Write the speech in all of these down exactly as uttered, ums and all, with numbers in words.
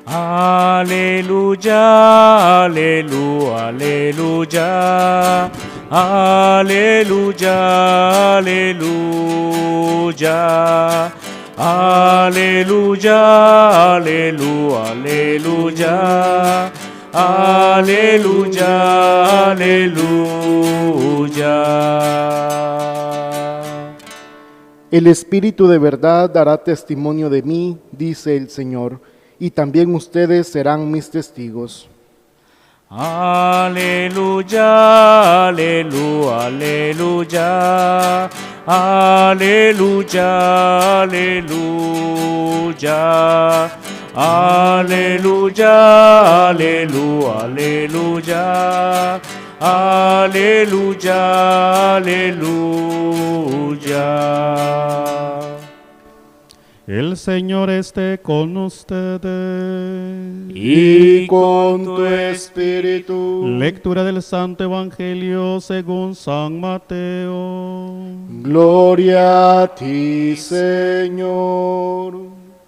Aleluya, aleluya, aleluya, aleluya, aleluya, aleluya, aleluya, aleluya, aleluya, aleluya. El Espíritu de verdad dará testimonio de mí, dice el Señor, y también ustedes serán mis testigos. Aleluya, aleluya, aleluya, aleluya, aleluya, aleluya, aleluya, aleluya, aleluya, aleluya. El Señor esté con ustedes. Y con tu espíritu. Lectura del Santo Evangelio según San Mateo. Gloria a ti, Señor.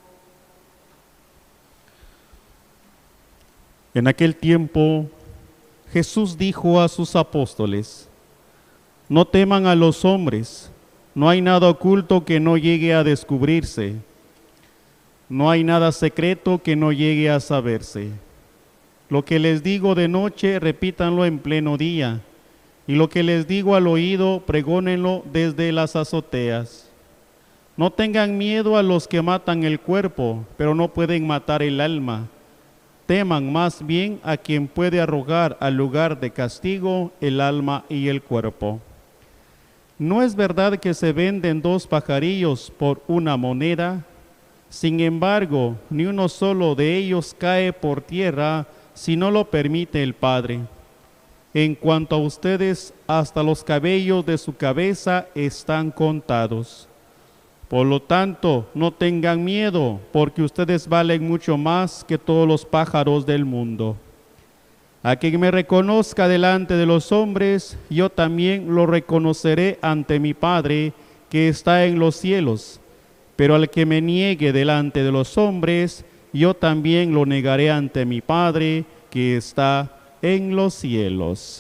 En aquel tiempo, Jesús dijo a sus apóstoles: no teman a los hombres, no hay nada oculto que no llegue a descubrirse, no hay nada secreto que no llegue a saberse. Lo que les digo de noche, repítanlo en pleno día, y lo que les digo al oído, pregónenlo desde las azoteas. No tengan miedo a los que matan el cuerpo, pero no pueden matar el alma. Teman más bien a quien puede arrojar al lugar de castigo el alma y el cuerpo. ¿No es verdad que se venden dos pajarillos por una moneda? Sin embargo, ni uno solo de ellos cae por tierra si no lo permite el Padre. En cuanto a ustedes, hasta los cabellos de su cabeza están contados. Por lo tanto, no tengan miedo, porque ustedes valen mucho más que todos los pájaros del mundo. A quien me reconozca delante de los hombres, yo también lo reconoceré ante mi Padre que está en los cielos. Pero al que me niegue delante de los hombres, yo también lo negaré ante mi Padre que está en los cielos.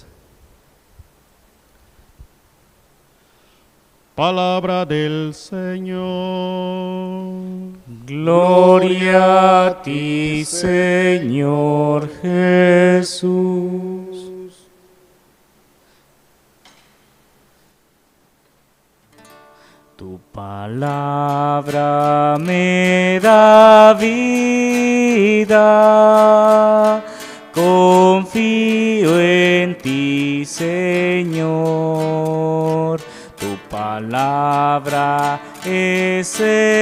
Palabra del Señor. Gloria a ti, Señor Jesús. Tu palabra me da vida, confío en ti, Señor. Tu palabra es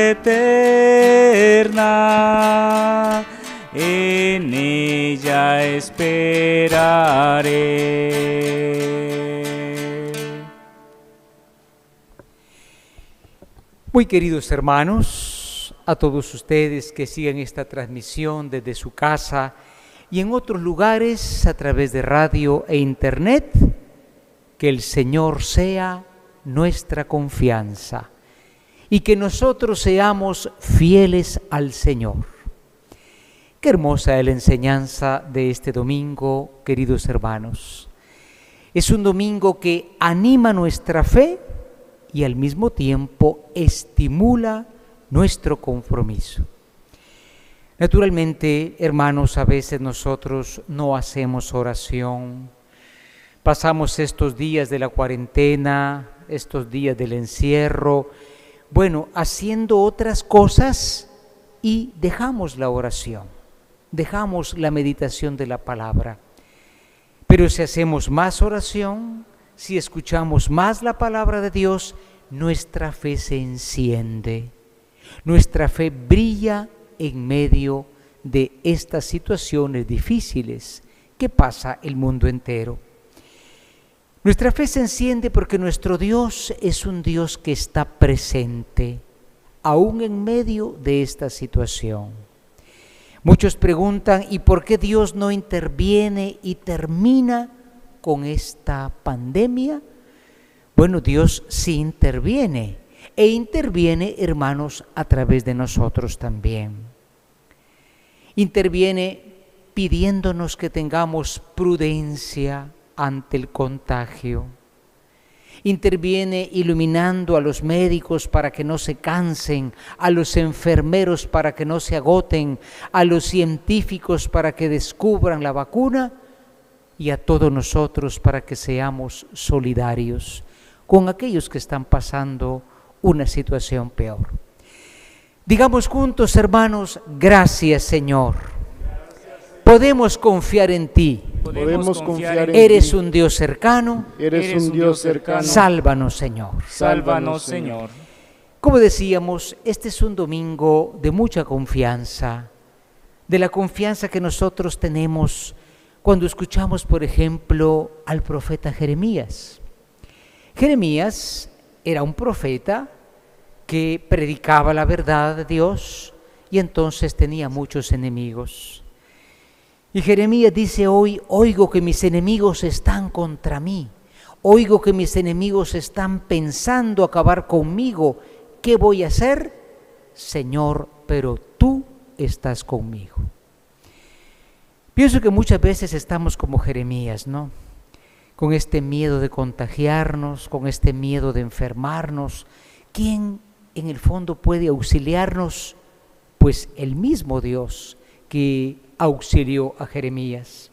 eterna, en ella esperaré. Muy queridos hermanos, a todos ustedes que siguen esta transmisión desde su casa y en otros lugares a través de radio e internet, que el Señor sea nuestra confianza y que nosotros seamos fieles al Señor. Qué hermosa es la enseñanza de este domingo, queridos hermanos. Es un domingo que anima nuestra fe y al mismo tiempo estimula nuestro compromiso. Naturalmente, hermanos, a veces nosotros no hacemos oración. Pasamos estos días de la cuarentena, estos días del encierro, bueno, haciendo otras cosas y dejamos la oración, dejamos la meditación de la palabra. Pero si hacemos más oración, si escuchamos más la palabra de Dios, nuestra fe se enciende, nuestra fe brilla en medio de estas situaciones difíciles que pasa el mundo entero. Nuestra fe se enciende porque nuestro Dios es un Dios que está presente, aún en medio de esta situación. Muchos preguntan, ¿y por qué Dios no interviene y termina con esta pandemia? Bueno, Dios sí interviene, e interviene, hermanos, a través de nosotros también. Interviene pidiéndonos que tengamos prudencia ante el contagio. Interviene iluminando a los médicos para que no se cansen, a los enfermeros para que no se agoten, a los científicos para que descubran la vacuna y a todos nosotros para que seamos solidarios con aquellos que están pasando una situación peor. Digamos juntos, hermanos, gracias, Señor. Podemos confiar en ti. Podemos confiar en Eres ti. un Dios cercano. Eres un Dios cercano. Sálvanos, Señor. Sálvanos, Señor. Como decíamos, este es un domingo de mucha confianza, de la confianza que nosotros tenemos cuando escuchamos, por ejemplo, al profeta Jeremías. Jeremías era un profeta que predicaba la verdad de Dios y entonces tenía muchos enemigos. Y Jeremías dice hoy, oigo que mis enemigos están contra mí, oigo que mis enemigos están pensando acabar conmigo. ¿Qué voy a hacer? Señor, pero tú estás conmigo. Pienso que muchas veces estamos como Jeremías, ¿no? Con este miedo de contagiarnos, con este miedo de enfermarnos. ¿Quién en el fondo puede auxiliarnos? Pues el mismo Dios que auxilió a Jeremías.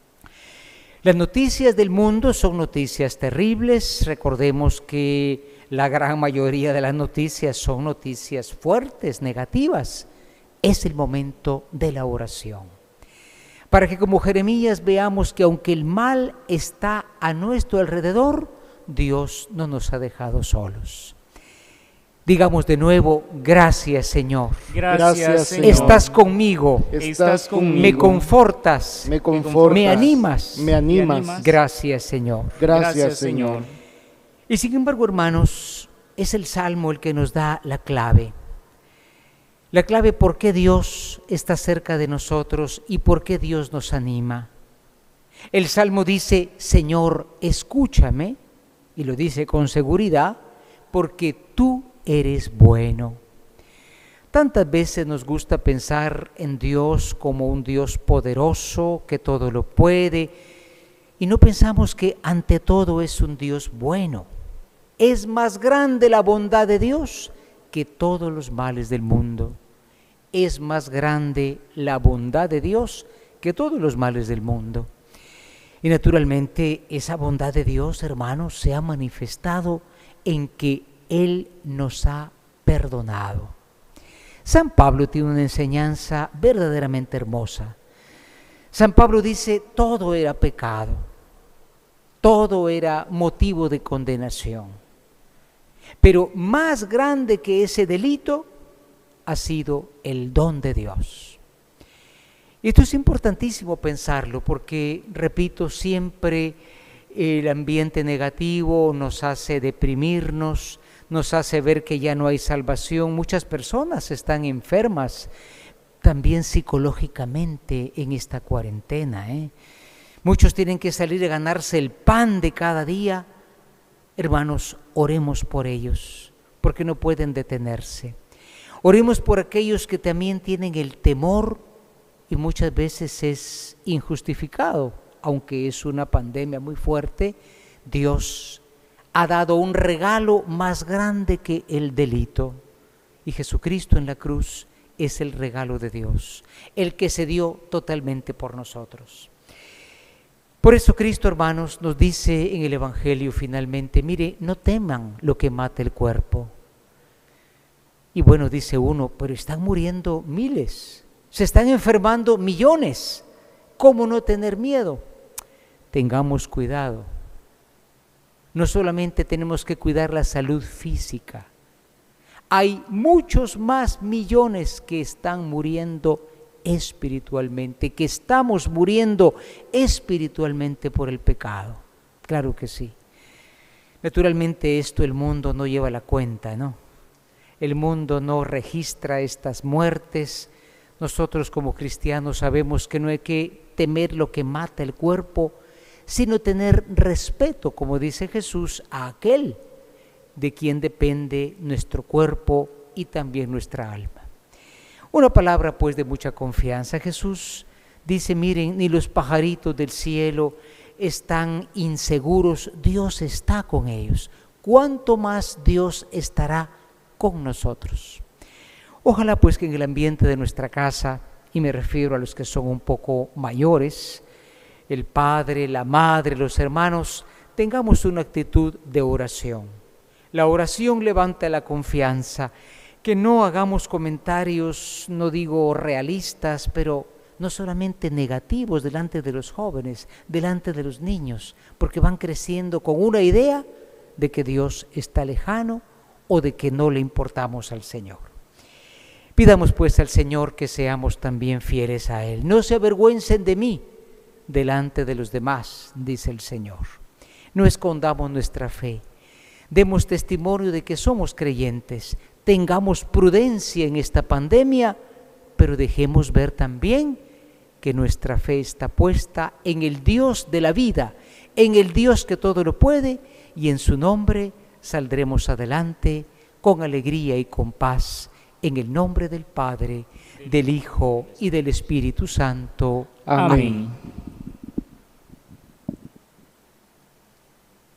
Las noticias del mundo son noticias terribles. Recordemos que la gran mayoría de las noticias son noticias fuertes, negativas. Es el momento de la oración. Para que como Jeremías veamos que aunque el mal está a nuestro alrededor, Dios no nos ha dejado solos. Digamos de nuevo, gracias, Señor. Gracias, Señor. Estás conmigo. Estás conmigo. Me confortas. Me confortas. Me animas. Me animas. Me animas. Gracias, Señor. Gracias, Gracias, Señor. Señor. Y sin embargo, hermanos, es el Salmo el que nos da la clave. La clave por qué Dios está cerca de nosotros y por qué Dios nos anima. El Salmo dice, Señor, escúchame, y lo dice con seguridad, porque tú eres bueno. Tantas veces nos gusta pensar en Dios como un Dios poderoso, que todo lo puede, y no pensamos que ante todo es un Dios bueno. Es más grande la bondad de Dios que todos los males del mundo. Es más grande la bondad de Dios que todos los males del mundo. Y naturalmente esa bondad de Dios, hermanos, se ha manifestado en que Él nos ha perdonado. San Pablo tiene una enseñanza verdaderamente hermosa. San Pablo dice, todo era pecado, todo era motivo de condenación. Pero más grande que ese delito ha sido el don de Dios. Y esto es importantísimo pensarlo porque, repito, siempre el ambiente negativo nos hace deprimirnos, nos hace ver que ya no hay salvación. Muchas personas están enfermas también psicológicamente en esta cuarentena, ¿eh? Muchos tienen que salir a ganarse el pan de cada día. Hermanos, oremos por ellos, porque no pueden detenerse. Oremos por aquellos que también tienen el temor y muchas veces es injustificado, aunque es una pandemia muy fuerte. Dios ha dado un regalo más grande que el delito y Jesucristo en la cruz es el regalo de Dios, el que se dio totalmente por nosotros. Por eso Cristo, hermanos, nos dice en el Evangelio finalmente, mire, no teman lo que mata el cuerpo. Y bueno, dice uno, pero están muriendo miles, se están enfermando millones, ¿cómo no tener miedo? Tengamos cuidado. No solamente tenemos que cuidar la salud física, hay muchos más millones que están muriendo espiritualmente, que estamos muriendo espiritualmente por el pecado. Claro que sí. Naturalmente esto el mundo no lleva la cuenta, ¿no? El mundo no registra estas muertes. Nosotros como cristianos sabemos que no hay que temer lo que mata el cuerpo, sino tener respeto, como dice Jesús, a aquel de quien depende nuestro cuerpo y también nuestra alma. Una palabra pues de mucha confianza. Jesús dice, miren, ni los pajaritos del cielo están inseguros, Dios está con ellos. ¿Cuánto más Dios estará con nosotros? Ojalá pues que en el ambiente de nuestra casa, y me refiero a los que son un poco mayores, el padre, la madre, los hermanos, tengamos una actitud de oración. La oración levanta la confianza, que no hagamos comentarios, no digo realistas, pero no solamente negativos delante de los jóvenes, delante de los niños, porque van creciendo con una idea de que Dios está lejano o de que no le importamos al Señor. Pidamos pues al Señor que seamos también fieles a Él. No se avergüencen de mí delante de los demás, dice el Señor. No escondamos nuestra fe. Demos testimonio de que somos creyentes. Tengamos prudencia en esta pandemia, pero dejemos ver también que nuestra fe está puesta en el Dios de la vida, en el Dios que todo lo puede, y en su nombre saldremos adelante con alegría y con paz, en el nombre del Padre, del Hijo y del Espíritu Santo. Amén. Amén.